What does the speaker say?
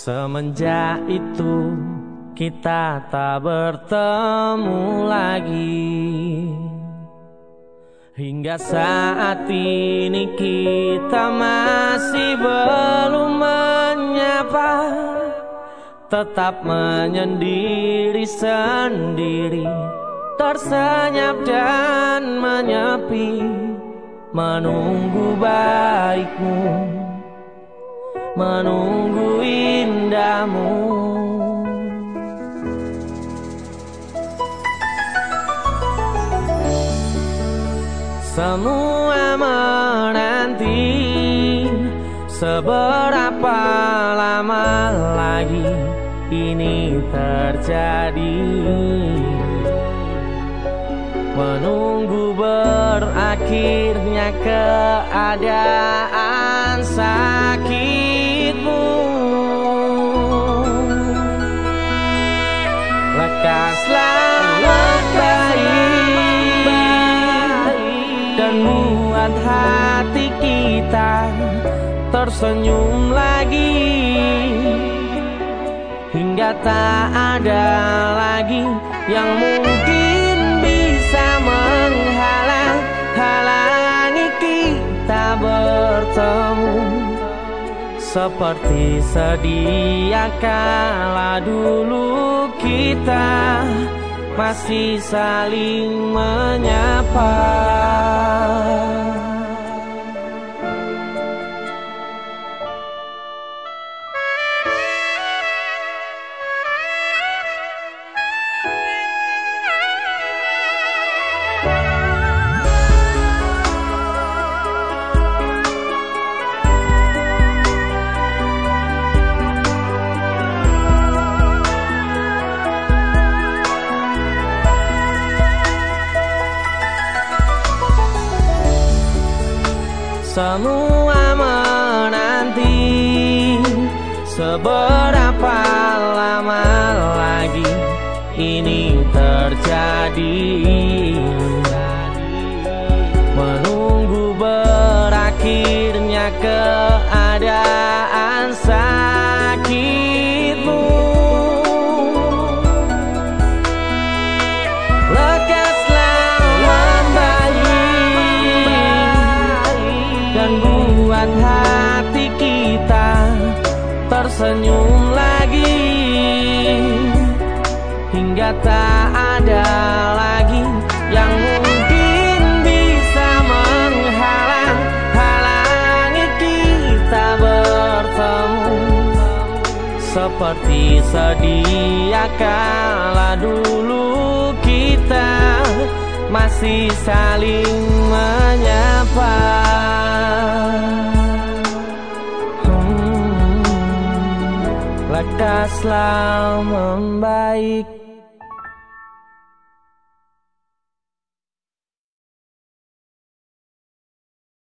Semenjak itu kita tak bertemu lagi, hingga saat ini kita masih belum menyapa, tetap menyendiri sendiri, tersenyap dan menyepi, menunggu baikmu, menunggu indahmu. Semua menanti seberapa lama lagi ini terjadi, menunggu berakhirnya keadaan sakitmu. Lekaslah membaik dan buat hati kita tersenyum lagi, hingga tak ada lagi yang mungkin bisa menghalangi kita bertemu. Seperti sedia kala dulu kita masih saling menyapa. Semua menanti seberapa lama lagi ini terjadi, menunggu berakhirnya keadaan sakitmu. Hati kita tersenyum lagi, hingga tak ada lagi yang mungkin bisa menghalangi kita bertemu. Seperti sedia kala dulu kita masih saling menyapa. Lekaslah membaik